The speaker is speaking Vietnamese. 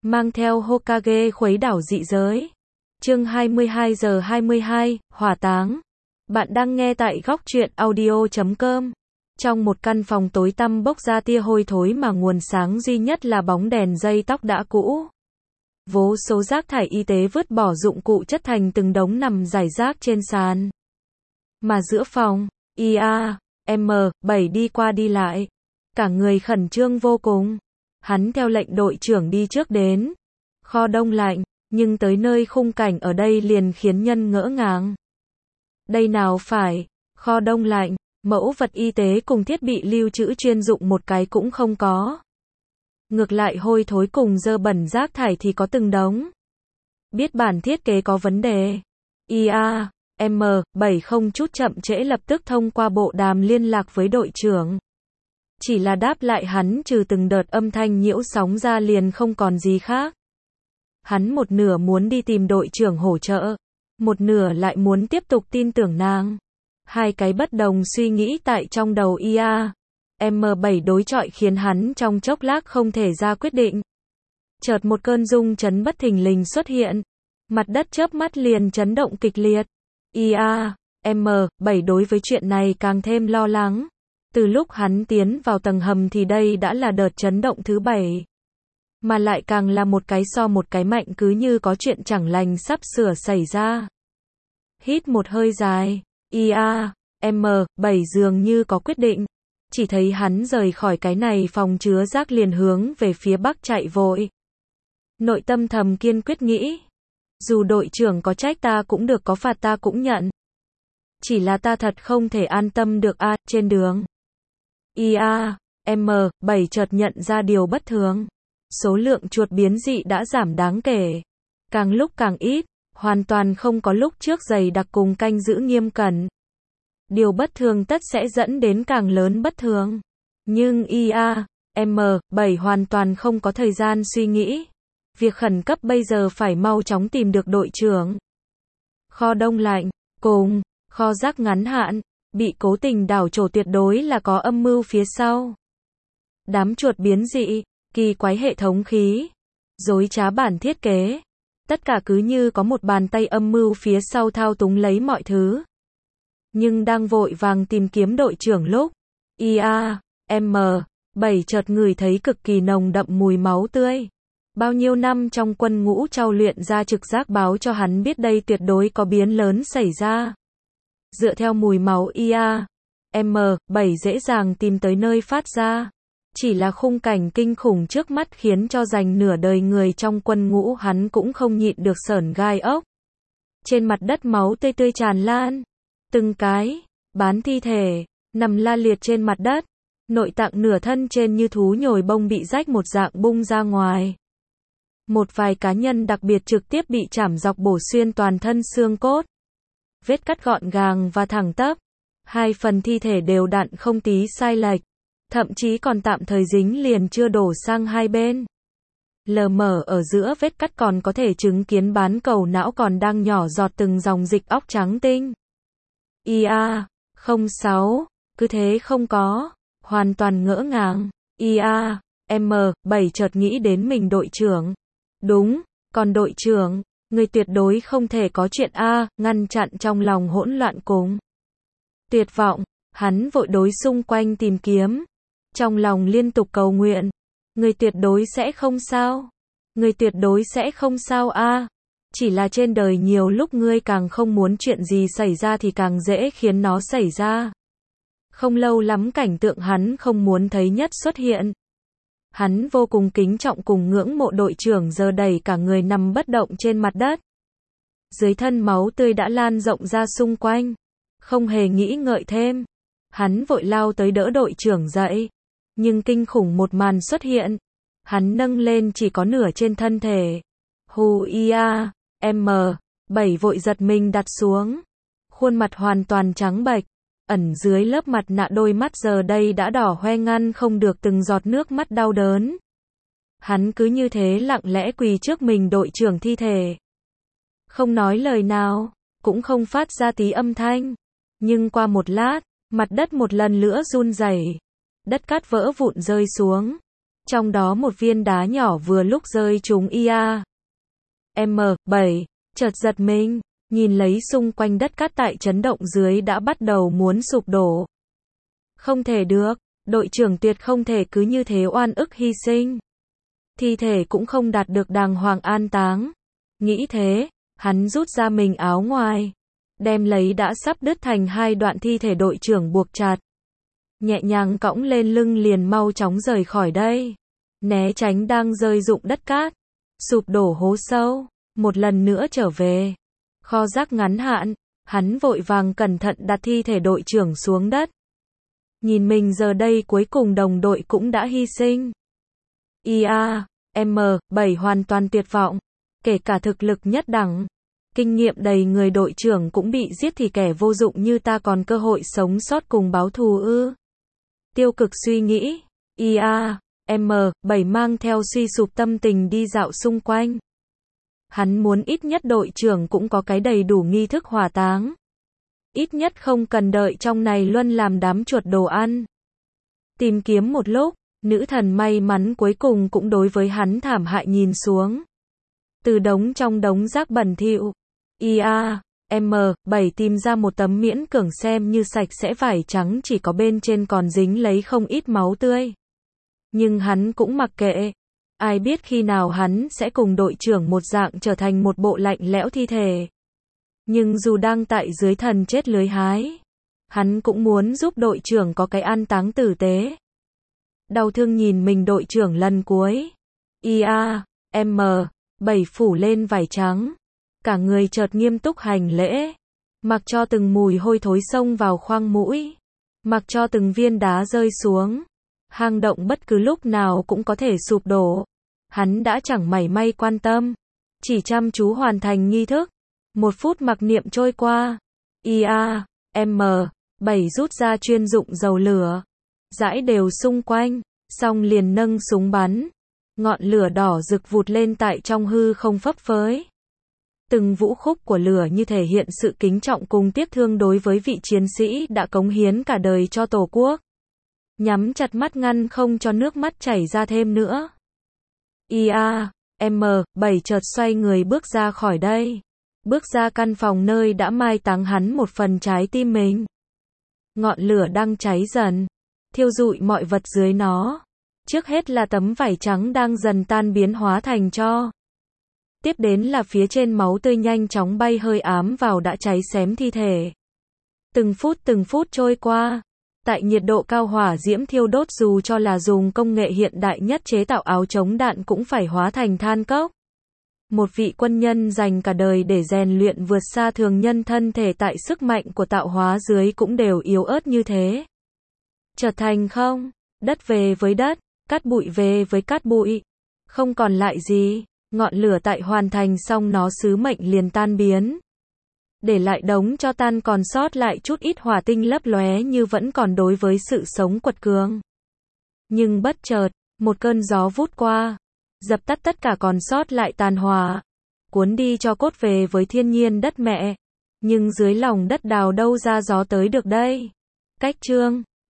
mang theo Hokage khuấy đảo dị giới. Chương 22 giờ 22, hỏa táng. Bạn đang nghe tại góc truyện audio.com. Trong một căn phòng tối tăm bốc ra tia hôi thối mà nguồn sáng duy nhất là bóng đèn dây tóc đã cũ. Vô số rác thải y tế vứt bỏ dụng cụ chất thành từng đống nằm rải rác trên sàn. Mà giữa phòng, M7 đi qua đi lại. Cả người khẩn trương vô cùng. Hắn theo lệnh đội trưởng đi trước đến kho đông lạnh, nhưng tới nơi khung cảnh ở đây liền khiến nhân ngỡ ngàng. Đây nào phải kho đông lạnh, mẫu vật y tế cùng thiết bị lưu trữ chuyên dụng một cái cũng không có. Ngược lại hôi thối cùng dơ bẩn rác thải thì có từng đống. Biết bản thiết kế có vấn đề. M7 không chút chậm trễ lập tức thông qua bộ đàm liên lạc với đội trưởng. Chỉ là đáp lại hắn trừ từng đợt âm thanh nhiễu sóng ra liền không còn gì khác. Hắn một nửa muốn đi tìm đội trưởng hỗ trợ, một nửa lại muốn tiếp tục tin tưởng nàng. Hai cái bất đồng suy nghĩ tại trong đầu M7 đối chọi khiến hắn trong chốc lát không thể ra quyết định. Chợt một cơn rung chấn bất thình lình xuất hiện. Mặt đất chớp mắt liền chấn động kịch liệt. M7 đối với chuyện này càng thêm lo lắng. Từ lúc hắn tiến vào tầng hầm thì đây đã là đợt chấn động thứ 7. Mà lại càng là một cái so một cái mạnh, cứ như có chuyện chẳng lành sắp sửa xảy ra. Hít một hơi dài, M7 dường như có quyết định. Chỉ thấy hắn rời khỏi cái này phòng chứa rác liền hướng về phía bắc chạy vội. Nội tâm thầm kiên quyết nghĩ. Dù đội trưởng có trách ta cũng được, có phạt ta cũng nhận. Chỉ là ta thật không thể an tâm được trên đường. M7 chợt nhận ra điều bất thường. Số lượng chuột biến dị đã giảm đáng kể. Càng lúc càng ít, hoàn toàn không có lúc trước dày đặc cùng canh giữ nghiêm cẩn. Điều bất thường tất sẽ dẫn đến càng lớn bất thường. Nhưng M7 hoàn toàn không có thời gian suy nghĩ. Việc khẩn cấp bây giờ phải mau chóng tìm được đội trưởng. Kho đông lạnh, cùng kho rác ngắn hạn, bị cố tình đảo trổ tuyệt đối là có âm mưu phía sau. Đám chuột biến dị, kỳ quái hệ thống khí, dối trá bản thiết kế. Tất cả cứ như có một bàn tay âm mưu phía sau thao túng lấy mọi thứ. Nhưng đang vội vàng tìm kiếm đội trưởng lúc, M7 chợt ngửi thấy cực kỳ nồng đậm mùi máu tươi. Bao nhiêu năm trong quân ngũ trau luyện ra trực giác báo cho hắn biết đây tuyệt đối có biến lớn xảy ra. Dựa theo mùi máu M7 dễ dàng tìm tới nơi phát ra. Chỉ là khung cảnh kinh khủng trước mắt khiến cho dành nửa đời người trong quân ngũ hắn cũng không nhịn được sởn gai ốc. Trên mặt đất máu tươi tươi tràn lan. Từng cái bán thi thể nằm la liệt trên mặt đất. Nội tạng nửa thân trên như thú nhồi bông bị rách một dạng bung ra ngoài. Một vài cá nhân đặc biệt trực tiếp bị chảm dọc bổ xuyên toàn thân xương cốt. Vết cắt gọn gàng và thẳng tắp. Hai phần thi thể đều đặn không tí sai lệch. Thậm chí còn tạm thời dính liền chưa đổ sang hai bên. Lờ mờ ở giữa vết cắt còn có thể chứng kiến bán cầu não còn đang nhỏ giọt từng dòng dịch óc trắng tinh. 06, cứ thế không có. Hoàn toàn ngỡ ngàng. M7 chợt nghĩ đến mình đội trưởng. Đúng, còn đội trưởng, người tuyệt đối không thể có chuyện ngăn chặn trong lòng hỗn loạn cùng tuyệt vọng, hắn vội đối xung quanh tìm kiếm, trong lòng liên tục cầu nguyện, người tuyệt đối sẽ không sao, người tuyệt đối sẽ không sao chỉ là trên đời nhiều lúc ngươi càng không muốn chuyện gì xảy ra thì càng dễ khiến nó xảy ra. Không lâu lắm cảnh tượng hắn không muốn thấy nhất xuất hiện. Hắn vô cùng kính trọng cùng ngưỡng mộ đội trưởng giờ đẩy cả người nằm bất động trên mặt đất. Dưới thân máu tươi đã lan rộng ra xung quanh. Không hề nghĩ ngợi thêm. Hắn vội lao tới đỡ đội trưởng dậy. Nhưng kinh khủng một màn xuất hiện. Hắn nâng lên chỉ có nửa trên thân thể. M7 vội giật mình đặt xuống. Khuôn mặt hoàn toàn trắng bệch. Ẩn dưới lớp mặt nạ đôi mắt giờ đây đã đỏ hoe ngăn không được từng giọt nước mắt đau đớn. Hắn cứ như thế lặng lẽ quỳ trước mình đội trưởng thi thể. Không nói lời nào, cũng không phát ra tí âm thanh. Nhưng qua một lát, mặt đất một lần nữa run rẩy. Đất cát vỡ vụn rơi xuống. Trong đó một viên đá nhỏ vừa lúc rơi trúng M7, chợt giật mình, nhìn lấy xung quanh đất cát tại chấn động dưới đã bắt đầu muốn sụp đổ. Không thể được, đội trưởng tuyệt không thể cứ như thế oan ức hy sinh. Thi thể cũng không đạt được đàng hoàng an táng. Nghĩ thế, hắn rút ra mình áo ngoài, đem lấy đã sắp đứt thành hai đoạn thi thể đội trưởng buộc chặt. Nhẹ nhàng cõng lên lưng liền mau chóng rời khỏi đây. Né tránh đang rơi rụng đất cát, sụp đổ hố sâu, một lần nữa trở về. Kho rác ngắn hạn, hắn vội vàng cẩn thận đặt thi thể đội trưởng xuống đất. Nhìn mình giờ đây cuối cùng đồng đội cũng đã hy sinh. M7 hoàn toàn tuyệt vọng, kể cả thực lực nhất đẳng, kinh nghiệm đầy người đội trưởng cũng bị giết thì kẻ vô dụng như ta còn cơ hội sống sót cùng báo thù ư? Tiêu cực suy nghĩ, M7 mang theo suy sụp tâm tình đi dạo xung quanh. Hắn muốn ít nhất đội trưởng cũng có cái đầy đủ nghi thức hỏa táng. Ít nhất không cần đợi trong này luân làm đám chuột đồ ăn. Tìm kiếm một lúc, nữ thần may mắn cuối cùng cũng đối với hắn thảm hại nhìn xuống. Từ trong đống rác bẩn thỉu, M7 tìm ra một tấm miễn cưỡng xem như sạch sẽ vải trắng, chỉ có bên trên còn dính lấy không ít máu tươi. Nhưng hắn cũng mặc kệ. Ai biết khi nào hắn sẽ cùng đội trưởng một dạng trở thành một bộ lạnh lẽo thi thể. Nhưng dù đang tại dưới thần chết lưới hái, hắn cũng muốn giúp đội trưởng có cái an táng tử tế. Đau thương nhìn mình đội trưởng lần cuối. M7 phủ lên vải trắng. Cả người chợt nghiêm túc hành lễ. Mặc cho từng mùi hôi thối xông vào khoang mũi. Mặc cho từng viên đá rơi xuống. Hang động bất cứ lúc nào cũng có thể sụp đổ. Hắn đã chẳng mảy may quan tâm. Chỉ chăm chú hoàn thành nghi thức. 1 phút mặc niệm trôi qua. M7 rút ra chuyên dụng dầu lửa. Rải đều xung quanh. Xong liền nâng súng bắn. Ngọn lửa đỏ rực vụt lên tại trong hư không phấp phới. Từng vũ khúc của lửa như thể hiện sự kính trọng cùng tiếc thương đối với vị chiến sĩ đã cống hiến cả đời cho Tổ quốc. Nhắm chặt mắt ngăn không cho nước mắt chảy ra thêm nữa. M7 chợt xoay người bước ra khỏi đây. Bước ra căn phòng nơi đã mai táng hắn một phần trái tim mình. Ngọn lửa đang cháy dần, thiêu rụi mọi vật dưới nó. Trước hết là tấm vải trắng đang dần tan biến hóa thành tro. Tiếp đến là phía trên máu tươi nhanh chóng bay hơi ám vào đã cháy xém thi thể. Từng phút trôi qua. Tại nhiệt độ cao hỏa diễm thiêu đốt dù cho là dùng công nghệ hiện đại nhất chế tạo áo chống đạn cũng phải hóa thành than cốc. Một vị quân nhân dành cả đời để rèn luyện vượt xa thường nhân thân thể tại sức mạnh của tạo hóa dưới cũng đều yếu ớt như thế. Trở thành không, đất về với đất, cát bụi về với cát bụi. Không còn lại gì, ngọn lửa tại hoàn thành xong nó sứ mệnh liền tan biến. Để lại đống cho tan còn sót lại chút ít hỏa tinh lấp lóe như vẫn còn đối với sự sống quật cường. Nhưng bất chợt, một cơn gió vút qua, dập tắt tất cả còn sót lại tàn hỏa, cuốn đi cho cốt về với thiên nhiên đất mẹ. Nhưng dưới lòng đất đào đâu ra gió tới được đây. Cách chương